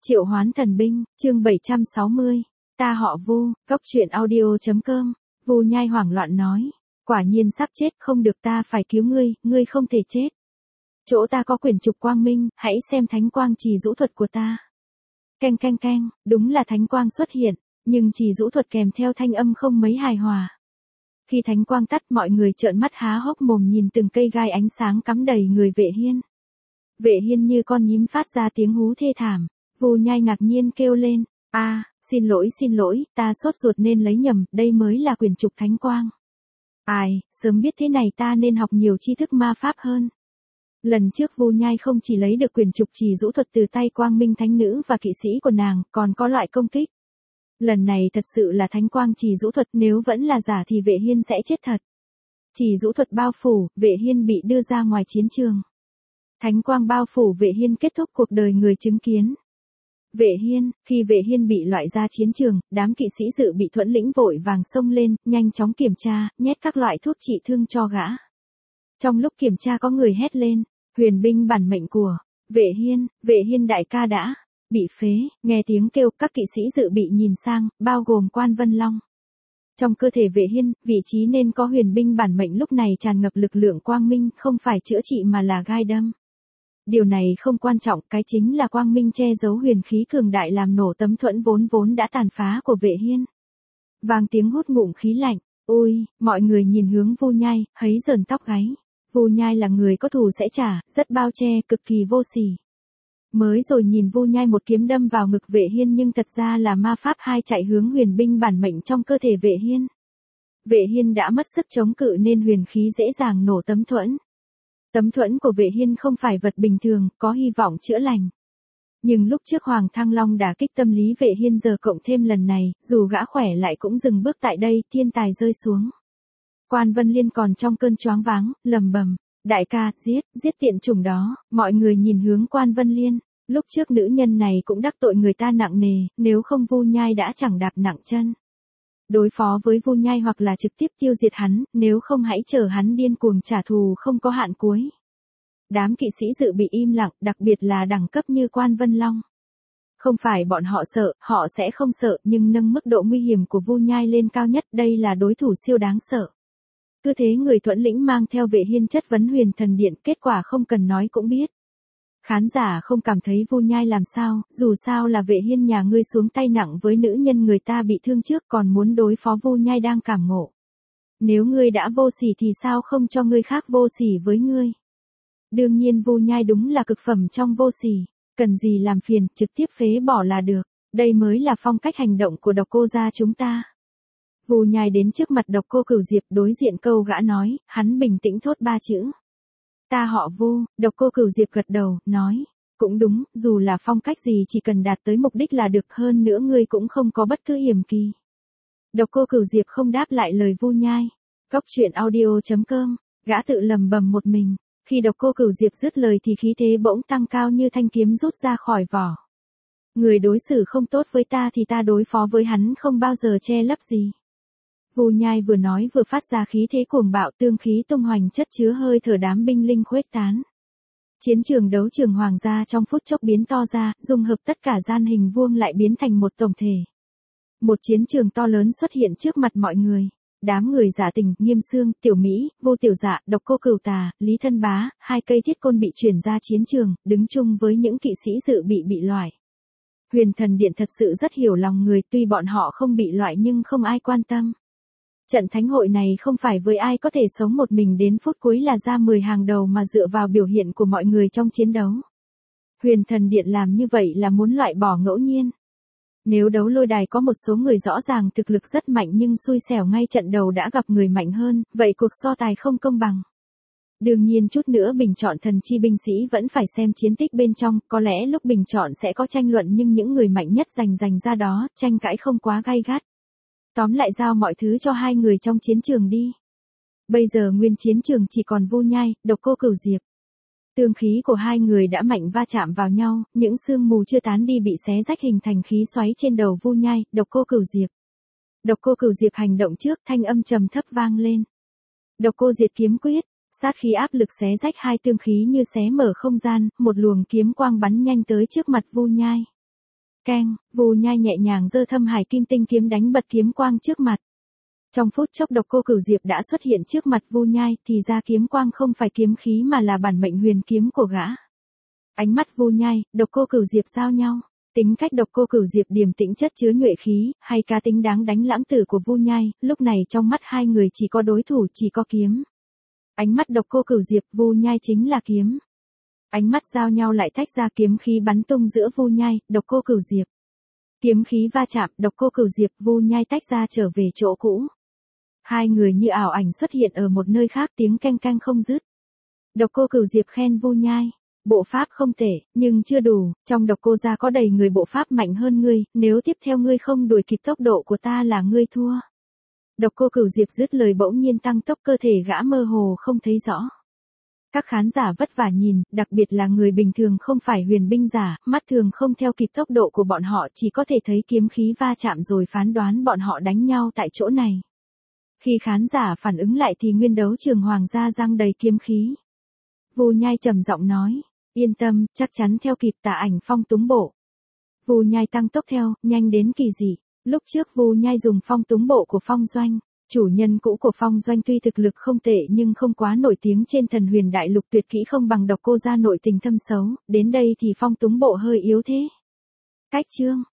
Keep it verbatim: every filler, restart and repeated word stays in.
Triệu Hoán Thần Binh, chương bảy trăm sáu mươi. Ta họ Vu, Cốc truyện audio chấm com. Vu Nhai hoảng loạn nói, quả nhiên sắp chết, không được, ta phải cứu ngươi, ngươi không thể chết. Chỗ ta có quyển trục quang minh, hãy xem thánh quang trì rũ thuật của ta. Canh canh canh, đúng là thánh quang xuất hiện, nhưng trì rũ thuật kèm theo thanh âm không mấy hài hòa. Khi thánh quang tắt, mọi người trợn mắt há hốc mồm nhìn từng cây gai ánh sáng cắm đầy người Vệ Hiên. Vệ Hiên như con nhím phát ra tiếng hú thê thảm. Vu Nhai ngạc nhiên kêu lên, a, à, xin lỗi xin lỗi, ta sốt ruột nên lấy nhầm, đây mới là quyển trục thánh quang. Ai, sớm biết thế này ta nên học nhiều tri thức ma pháp hơn. Lần trước Vu Nhai không chỉ lấy được quyển trục trì rũ thuật từ tay Quang Minh Thánh Nữ và kỵ sĩ của nàng, còn có loại công kích. Lần này thật sự là thánh quang trì rũ thuật, nếu vẫn là giả thì Vệ Hiên sẽ chết thật. Trì rũ thuật bao phủ, Vệ Hiên bị đưa ra ngoài chiến trường. Thánh quang bao phủ Vệ Hiên, kết thúc cuộc đời người chứng kiến. Vệ Hiên, khi Vệ Hiên bị loại ra chiến trường, đám kỵ sĩ dự bị Thuẫn lĩnh vội vàng xông lên, nhanh chóng kiểm tra, nhét các loại thuốc trị thương cho gã. Trong lúc kiểm tra có người hét lên, huyền binh bản mệnh của Vệ Hiên, Vệ Hiên đại ca đã bị phế. Nghe tiếng kêu, các kỵ sĩ dự bị nhìn sang, bao gồm Quan Vân Long. Trong cơ thể Vệ Hiên, vị trí nên có huyền binh bản mệnh lúc này tràn ngập lực lượng quang minh, không phải chữa trị mà là gai đâm. Điều này không quan trọng, cái chính là quang minh che giấu huyền khí cường đại làm nổ tấm thuẫn vốn vốn đã tàn phá của Vệ Hiên. Vang tiếng hút ngụm khí lạnh, ôi, mọi người nhìn hướng Vu Nhai, thấy rờn tóc gáy. Vu Nhai là người có thù sẽ trả, rất bao che, cực kỳ vô sỉ. Mới rồi nhìn Vu Nhai một kiếm đâm vào ngực Vệ Hiên nhưng thật ra là ma pháp hai chạy hướng huyền binh bản mệnh trong cơ thể Vệ Hiên. Vệ Hiên đã mất sức chống cự nên huyền khí dễ dàng nổ tấm thuẫn. Tấm thuẫn của Vệ Hiên không phải vật bình thường, có hy vọng chữa lành. Nhưng lúc trước Hoàng Thăng Long đả kích tâm lý Vệ Hiên, giờ cộng thêm lần này, dù gã khỏe lại cũng dừng bước tại đây, thiên tài rơi xuống. Quan Vân Liên còn trong cơn choáng váng, lầm bầm, đại ca, giết, giết tiện chủng đó. Mọi người nhìn hướng Quan Vân Liên, lúc trước nữ nhân này cũng đắc tội người ta nặng nề, nếu không Vu Nhai đã chẳng đạp nặng chân. Đối phó với Vu Nhai hoặc là trực tiếp tiêu diệt hắn, nếu không hãy chờ hắn điên cuồng trả thù không có hạn cuối. Đám kỵ sĩ dự bị im lặng, đặc biệt là đẳng cấp như Quan Vân Long. Không phải bọn họ sợ, họ sẽ không sợ, nhưng nâng mức độ nguy hiểm của Vu Nhai lên cao nhất, đây là đối thủ siêu đáng sợ. Cứ thế người Thuẫn lĩnh mang theo Vệ Hiên chất vấn Huyền Thần Điện, kết quả không cần nói cũng biết. Khán giả không cảm thấy Vu Nhai làm sao, dù sao là Vệ Hiên nhà ngươi xuống tay nặng với nữ nhân người ta bị thương trước còn muốn đối phó Vu Nhai đang cảm ngộ. Nếu ngươi đã vô sỉ thì sao không cho người khác vô sỉ với ngươi? Đương nhiên Vu Nhai đúng là cực phẩm trong vô sỉ, cần gì làm phiền, trực tiếp phế bỏ là được, đây mới là phong cách hành động của Độc Cô gia chúng ta. Vu Nhai đến trước mặt Độc Cô Cửu Diệp, đối diện câu gã nói, hắn bình tĩnh thốt ba chữ. Ta họ Vu. Độc Cô Cửu Diệp gật đầu, nói, cũng đúng, dù là phong cách gì chỉ cần đạt tới mục đích là được, hơn nữa ngươi cũng không có bất cứ hiểm kỳ. Độc Cô Cửu Diệp không đáp lại lời Vu Nhai. Cốc truyện audio chấm com, gã tự lầm bầm một mình, khi Độc Cô Cửu Diệp dứt lời thì khí thế bỗng tăng cao như thanh kiếm rút ra khỏi vỏ. Người đối xử không tốt với ta thì ta đối phó với hắn không bao giờ che lấp gì. Vu Nhai vừa nói vừa phát ra khí thế cuồng bạo, tương khí tung hoành, chất chứa hơi thở đám binh linh khuếch tán. Chiến trường đấu trường hoàng gia trong phút chốc biến to ra, dung hợp tất cả gian hình vuông lại biến thành một tổng thể. Một chiến trường to lớn xuất hiện trước mặt mọi người. Đám người Giả Tình, Nghiêm Xương, Tiểu Mỹ, Vô Tiểu Dạ, Độc Cô Cửu Tà, Lý Thân Bá, hai cây thiết côn bị chuyển ra chiến trường, đứng chung với những kỵ sĩ dự bị bị loại. Huyền Thần Điện thật sự rất hiểu lòng người, tuy bọn họ không bị loại nhưng không ai quan tâm. Trận thánh hội này không phải với ai có thể sống một mình đến phút cuối là ra mười hàng đầu mà dựa vào biểu hiện của mọi người trong chiến đấu. Huyền Thần Điện làm như vậy là muốn loại bỏ ngẫu nhiên. Nếu đấu lôi đài có một số người rõ ràng thực lực rất mạnh nhưng xui xẻo ngay trận đầu đã gặp người mạnh hơn, vậy cuộc so tài không công bằng. Đương nhiên chút nữa bình chọn thần chi binh sĩ vẫn phải xem chiến tích bên trong, có lẽ lúc bình chọn sẽ có tranh luận nhưng những người mạnh nhất giành giành ra đó, tranh cãi không quá gay gắt. Tóm lại giao mọi thứ cho hai người trong chiến trường đi. Bây giờ nguyên chiến trường chỉ còn Vu Nhai, Độc Cô Cửu Diệp. Tương khí của hai người đã mạnh va chạm vào nhau, những sương mù chưa tán đi bị xé rách hình thành khí xoáy trên đầu Vu Nhai, Độc Cô Cửu Diệp. Độc Cô Cửu Diệp hành động trước, thanh âm trầm thấp vang lên. Độc Cô Diệt kiếm quyết, sát khí áp lực xé rách hai tương khí như xé mở không gian, một luồng kiếm quang bắn nhanh tới trước mặt Vu Nhai. Keng, Vu Nhai nhẹ nhàng giơ thâm hải kim tinh kiếm đánh bật kiếm quang trước mặt. Trong phút chốc Độc Cô Cửu Diệp đã xuất hiện trước mặt Vu Nhai, thì ra kiếm quang không phải kiếm khí mà là bản mệnh huyền kiếm của gã. Ánh mắt Vu Nhai, Độc Cô Cửu Diệp giao nhau. Tính cách Độc Cô Cửu Diệp điềm tĩnh chất chứa nhuệ khí, hay cá tính đáng đánh lãng tử của Vu Nhai, lúc này trong mắt hai người chỉ có đối thủ, chỉ có kiếm. Ánh mắt Độc Cô Cửu Diệp, Vu Nhai chính là kiếm. Ánh mắt giao nhau lại tách ra, kiếm khí bắn tung giữa Vu Nhai, Độc Cô Cửu Diệp. Kiếm khí va chạm, Độc Cô Cửu Diệp, Vu Nhai tách ra trở về chỗ cũ. Hai người như ảo ảnh xuất hiện ở một nơi khác, tiếng keng keng không dứt. Độc Cô Cửu Diệp khen Vu Nhai. Bộ pháp không tệ, nhưng chưa đủ, trong Độc Cô gia có đầy người bộ pháp mạnh hơn ngươi, nếu tiếp theo ngươi không đuổi kịp tốc độ của ta là ngươi thua. Độc Cô Cửu Diệp dứt lời bỗng nhiên tăng tốc, cơ thể gã mơ hồ không thấy rõ. Các khán giả vất vả nhìn, đặc biệt là người bình thường không phải huyền binh giả, mắt thường không theo kịp tốc độ của bọn họ, chỉ có thể thấy kiếm khí va chạm rồi phán đoán bọn họ đánh nhau tại chỗ này. Khi khán giả phản ứng lại thì nguyên đấu trường Hoàng gia giăng đầy kiếm khí. Vu Nhai trầm giọng nói, yên tâm, chắc chắn theo kịp Tà Ảnh phong túng bộ. Vu Nhai tăng tốc theo, nhanh đến kỳ dị. Lúc trước Vu Nhai dùng phong túng bộ của Phong Doanh. Chủ nhân cũ của Phong Doanh tuy thực lực không tệ nhưng không quá nổi tiếng trên thần huyền đại lục, tuyệt kỹ không bằng Độc Cô gia nội tình thâm xấu, đến đây thì phong túng bộ hơi yếu thế. Cách chương